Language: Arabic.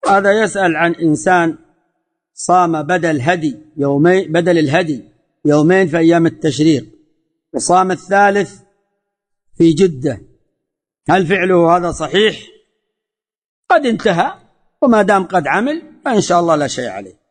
هذا يسأل عن إنسان صام بدل الهدي يومين في أيام التشريق، وصام الثالث في جدة، هل فعله هذا صحيح؟ قد انتهى، وما دام قد عمل فإن شاء الله لا شيء عليه.